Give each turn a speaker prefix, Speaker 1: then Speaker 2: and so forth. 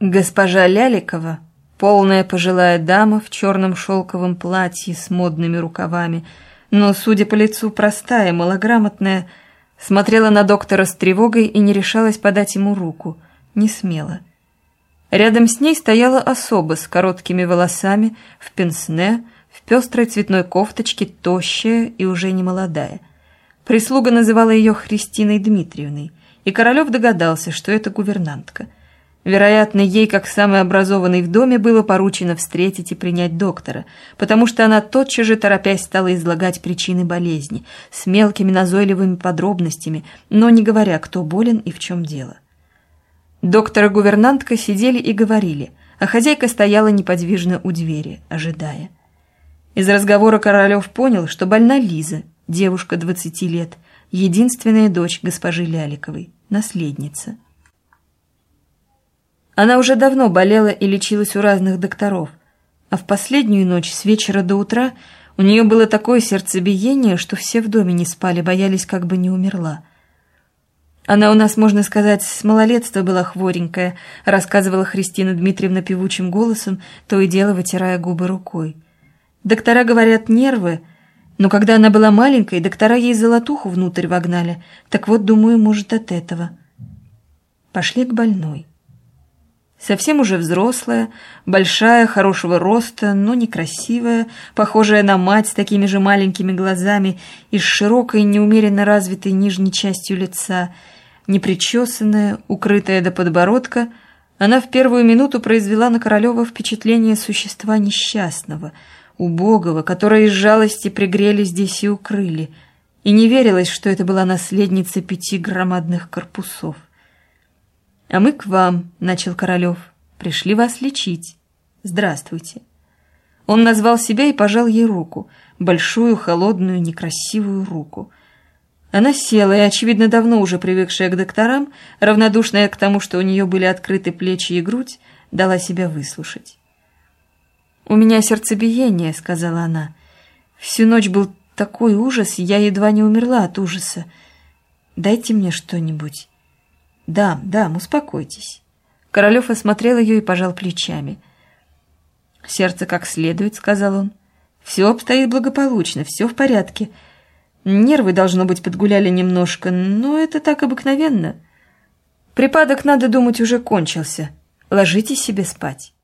Speaker 1: Госпожа Ляликова, полная пожилая дама в черном шелковом платье с модными рукавами, но, судя по лицу, простая, малограмотная, смотрела на доктора с тревогой и не решалась подать ему руку, не смела. Рядом с ней стояла особа с короткими волосами, в пенсне, в пестрой цветной кофточке, тощая и уже не молодая. Прислуга называла ее Христиной Дмитриевной, и Королев догадался, что это гувернантка. Вероятно, ей, как самой образованной в доме, было поручено встретить и принять доктора, потому что она тотчас же, торопясь, стала излагать причины болезни, с мелкими назойливыми подробностями, но не говоря, кто болен и в чем дело. Доктор и гувернантка сидели и говорили, а хозяйка стояла неподвижно у двери, ожидая. Из разговора Королев понял, что больна Лиза, девушка 20 лет, единственная дочь госпожи Ляликовой, наследница. Она уже давно болела и лечилась у разных докторов, а в последнюю ночь с вечера до утра у нее было такое сердцебиение, что все в доме не спали, боялись, как бы не умерла. «Она у нас, можно сказать, с малолетства была хворенькая», рассказывала Христина Дмитриевна певучим голосом, то и дело вытирая губы рукой. «Доктора говорят, нервы, но когда она была маленькой, доктора ей золотуху внутрь вогнали. Так вот, думаю, может, от этого». Пошли к больной. Совсем уже взрослая, большая, хорошего роста, но некрасивая, похожая на мать с такими же маленькими глазами и с широкой, неумеренно развитой нижней частью лица, непричесанная, укрытая до подбородка, она в первую минуту произвела на Королева впечатление существа несчастного, убогого, которое из жалости пригрели здесь и укрыли, и не верилось, что это была наследница 5 громадных корпусов. «А мы к вам», — начал Королев, — «пришли вас лечить. Здравствуйте». Он назвал себя и пожал ей руку, большую, холодную, некрасивую руку. Она села и, очевидно, давно уже привыкшая к докторам, равнодушная к тому, что у нее были открыты плечи и грудь, дала себя выслушать. «У меня сердцебиение», — сказала она. «Всю ночь был такой ужас, я едва не умерла от ужаса. Дайте мне что-нибудь». «Дам, успокойтесь». Королев осмотрел ее и пожал плечами. «Сердце как следует», — сказал он. «Все обстоит благополучно, все в порядке. Нервы, должно быть, подгуляли немножко, но это так обыкновенно. Припадок, надо думать, уже кончился. Ложитесь себе спать».